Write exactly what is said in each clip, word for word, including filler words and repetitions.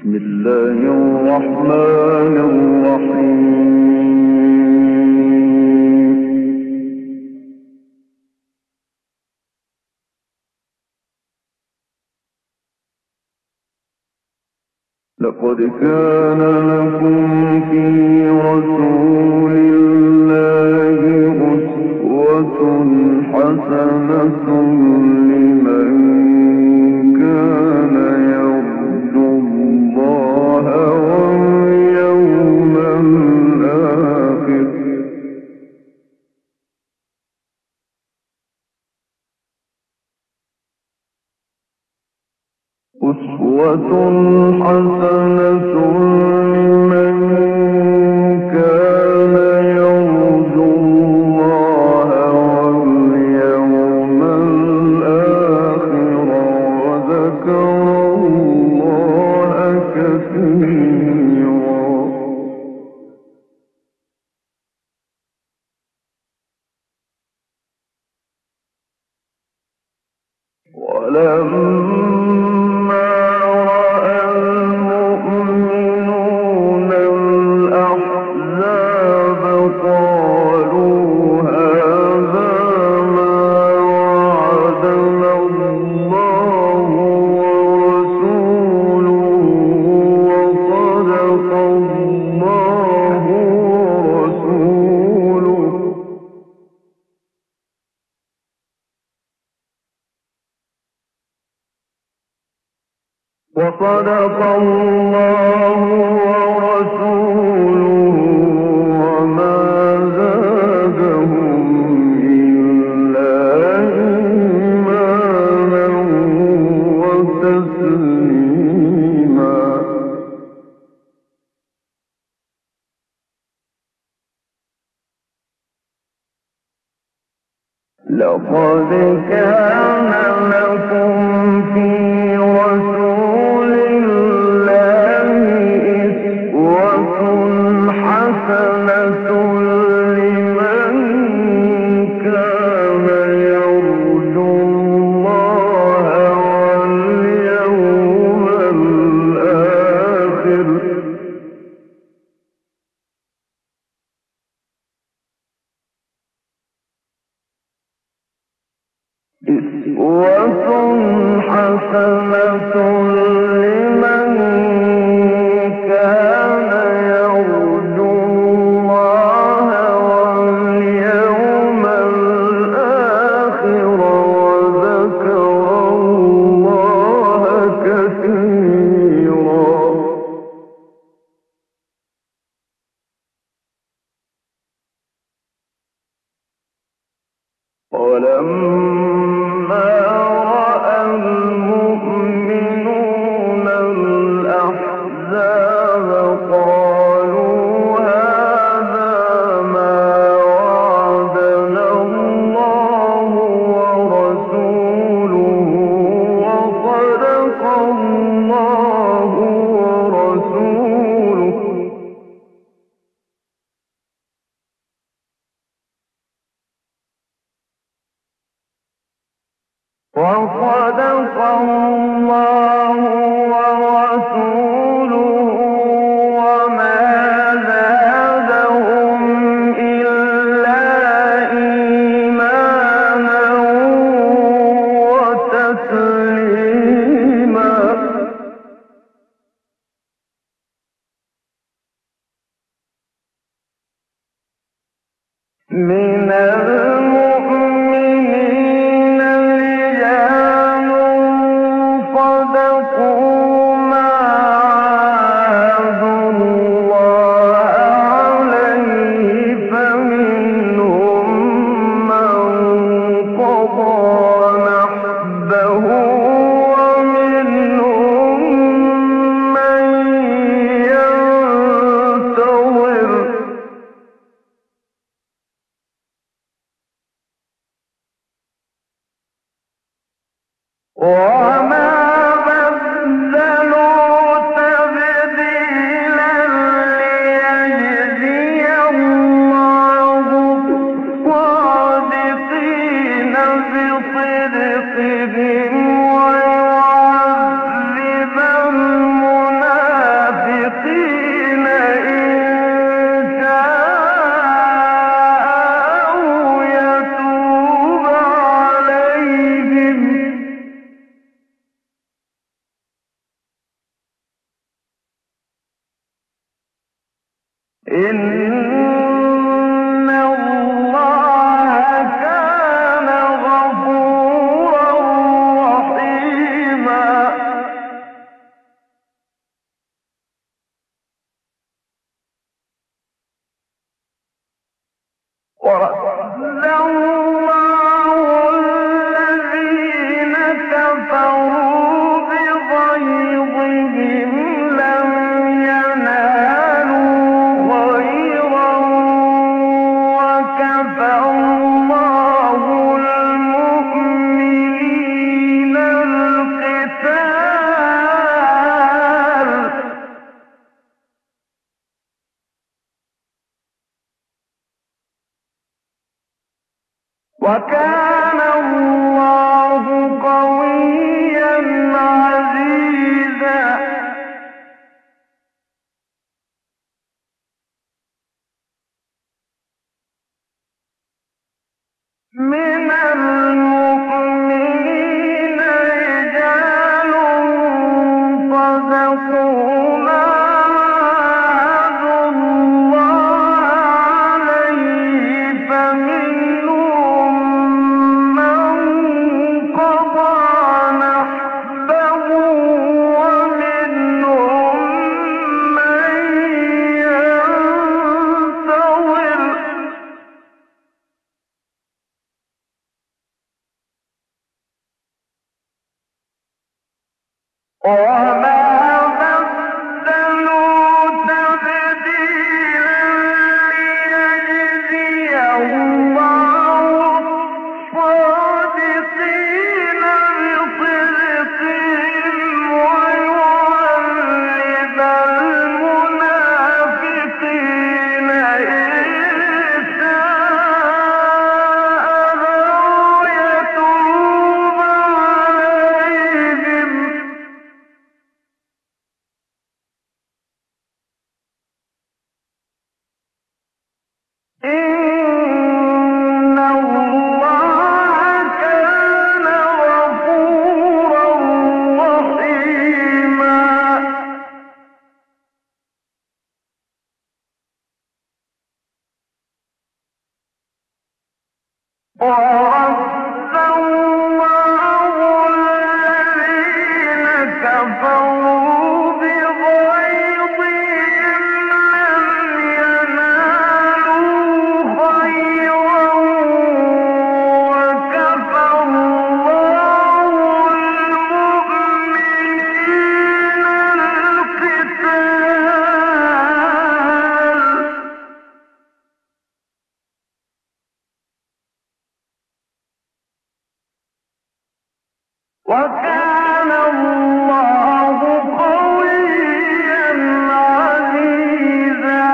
بسم الله الرحمن الرحيم. لقد كان لكم في رسول الله أسوة حسنة لمن كان يرجو الله واليوم الآخر أسوة حسنة لمن كان يرجو الله واليوم الآخر وذكر الله كثيرا. ولما وصدق الله ورسوله وما زادهم إلا إيمانا وتسليما. لقد كان لكم في رسول الله أسوة حسنة لمن كان يرجو الله واليوم الآخر أسوة حسنة لمن كان يرجو الله واليوم الآخر وذكر الله كثيرا. ولما رأى المؤمنون الأحزاب قالوا هذا ما وعدنا الله ورسوله وصدق الله ورسوله وصدق الله ورسوله وما زادهم إلا إيمانا وتسليما. من المؤمنين رجال صدقوا ما عاهدوا الله عليه فمنهم من قضى نحبه ومنهم من ينتظر إن الله كان غفورا رحيما. ورد الله الذين كفروا بغيظهم لم ينالوا خيرا وكفى الله المؤمنين القتال وكان الله قويا عزيزا. من المؤمنين رجال صدقوا ما عاهدوا الله عليه فمنهم من قضى نحبه ومنهم من ينتظر وما بدلوا تبديلا ليجزي الله الصادقين بصدقهم ويعذب المنافقين إن شاء أو يتوب عليهم إن الله كان غفورا رحيما. ورد الله الذين كفروا بغيظهم لم ينالوا خيرا وكفى الله المؤمنين القتال وكان الله قويا عزيزا.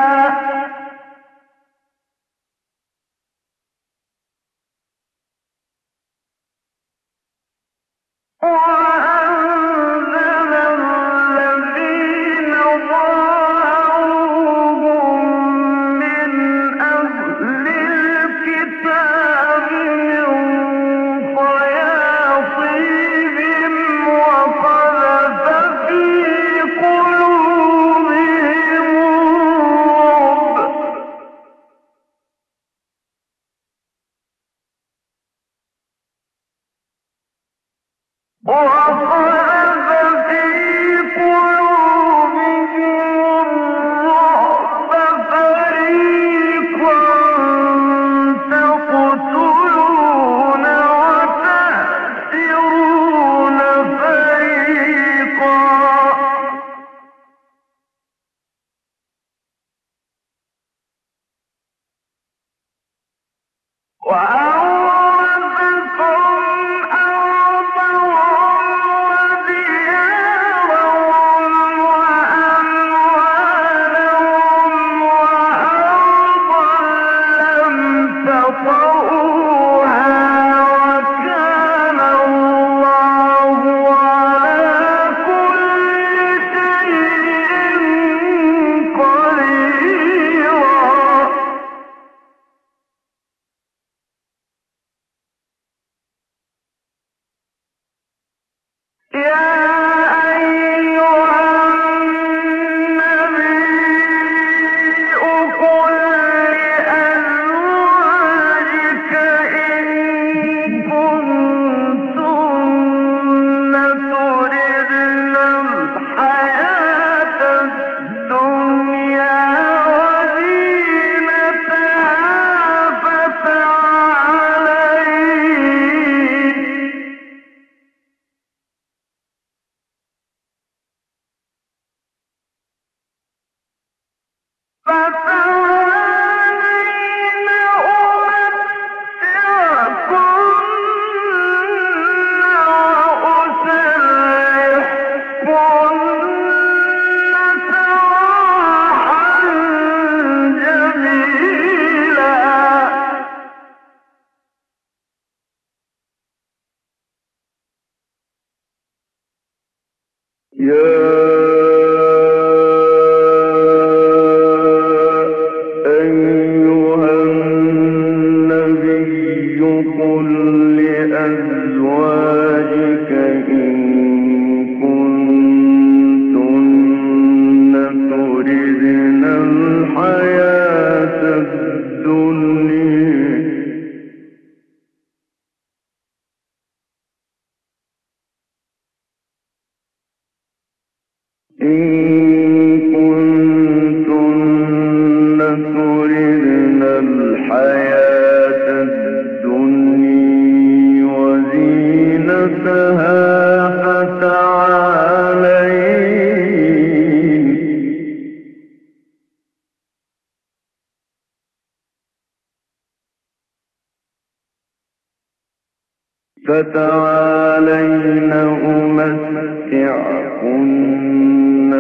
وأنزل الذين ظاهروهم من أهل الكتاب من صياصيهم وقذف في قلوبهم الرعب وقذف في قلوبهم الرعب فريقا تقتلون وتأسرون فريقا. وأورثكم أرضهم وديارهم وأموالهم وأرضا لم تطئوها وكان الله على كل شيء قديرا. فتعالين أمتعكن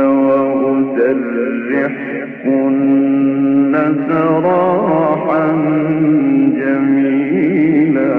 وأسرحكن سراحا جميلا.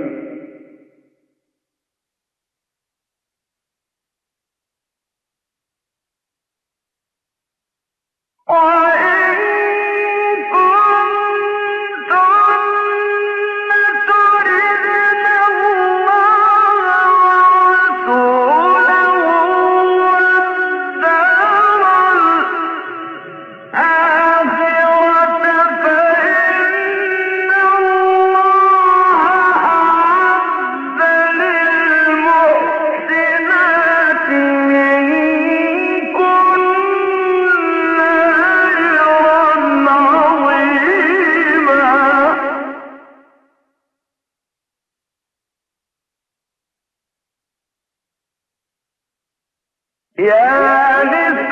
يا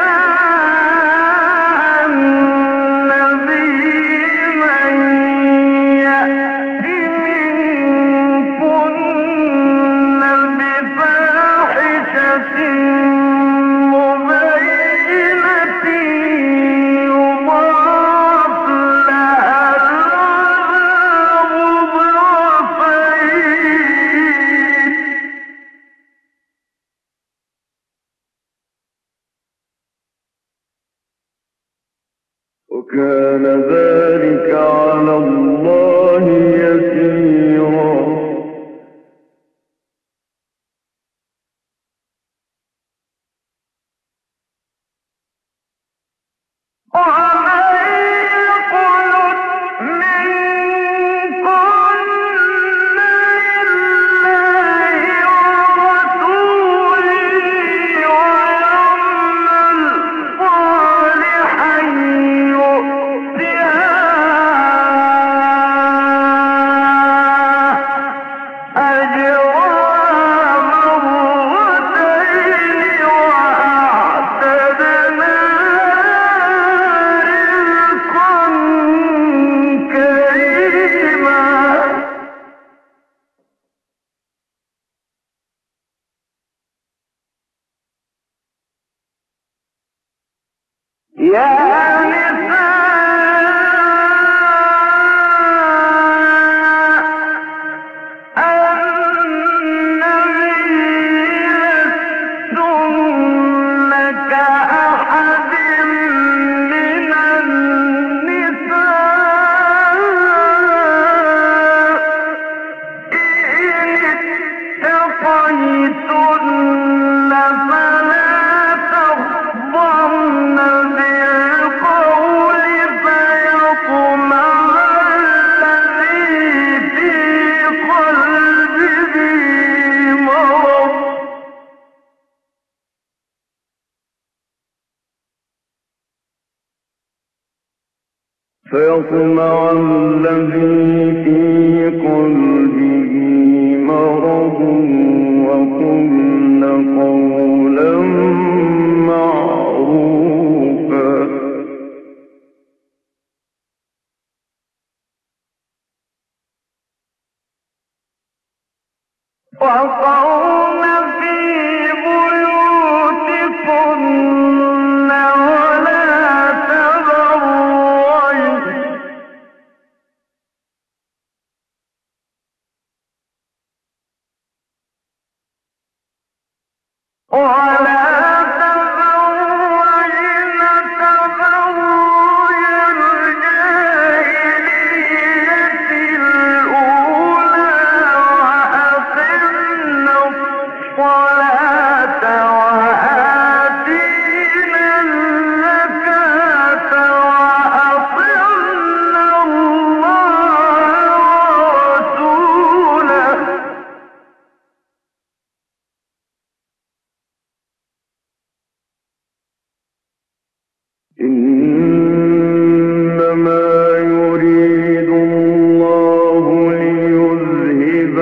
نساء النبي من يأت منكن بفاحشة مبينة يضاعف لها العذاب ضعفين. وكان ذلك على الله يسيرا. يا نساء النبي لستن كأحد من النساء إن اتقيتن فلا تخضعن بالقول فيطمع الذي في قلبه مرض فيطمع الذي في قلبه مرض وقلن قولا معروفا. إنما يريد الله ليذهب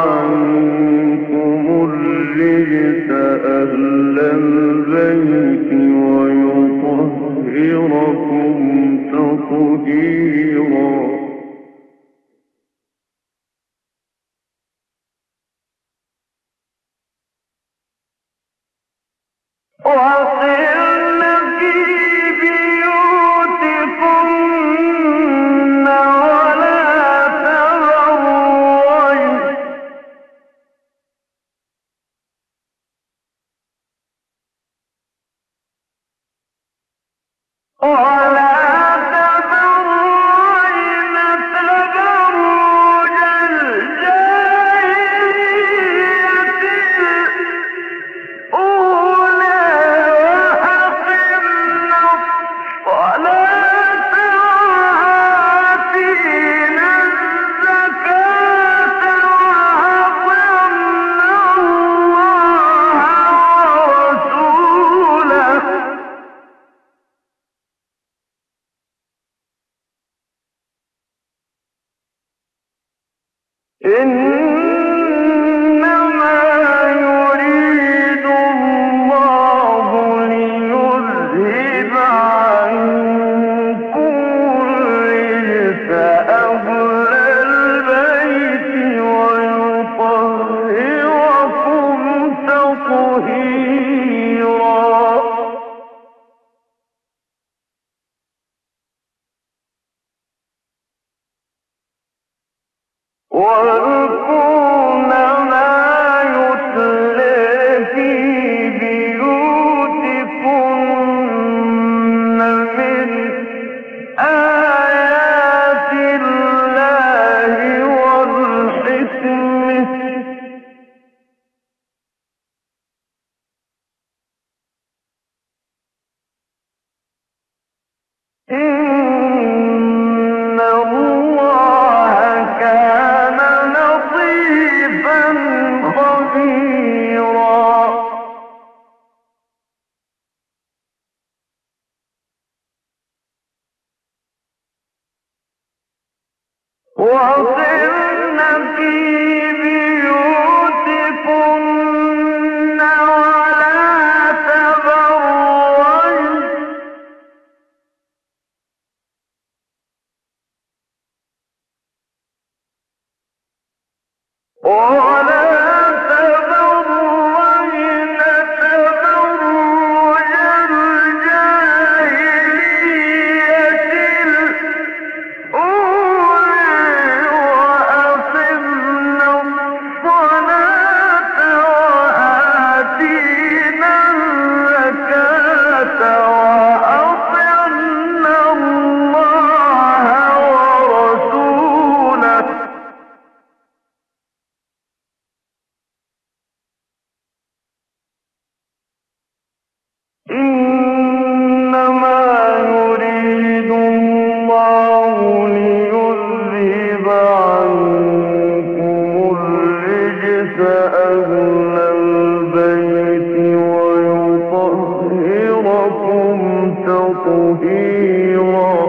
عنكم الرجس أهل البيت ويطهركم تطهيرا. وَقِرْنَ فِي بِيُوتِكُنَّ وَلَا تَبَرَّجْنَ وَلَا تَبَرَّجْنَ تَبَرُّجَ الْجَاهِلِيَّةِ الْأُولَىٰ وَأَقِمْنَ الصَّلَاةَ وَآتِينَ الزَّكَاةَ وَأَطِعْنَ اللَّهَ وَرَسُولَهُ إنما يريد الله ليذهب عنكم الرجس أهل البيت ويطهركم تطهيرا. واذكرن ما يتلى في بيوتكن من آيات الله والحكمة إن الله كان لطيفا خبيرا. وَقِرْنَ فِي بِيُوتِكُنَّ وَلَا تَبَرَّجْنَ وَلَا تَبَرَّجْنَ تَبَرُّجَ الْجَاهِلِيَّةِ الْأُولَىٰ وَأَقِمْنَ الصَّلَاةَ وَآتِينَ الزَّكَاةَ وَأَطِعْنَ اللَّهَ وَرَسُولَهُ إنما يريد الله ليذهب عنكم الرجس أهل البيت ويطهركم تطهيرا.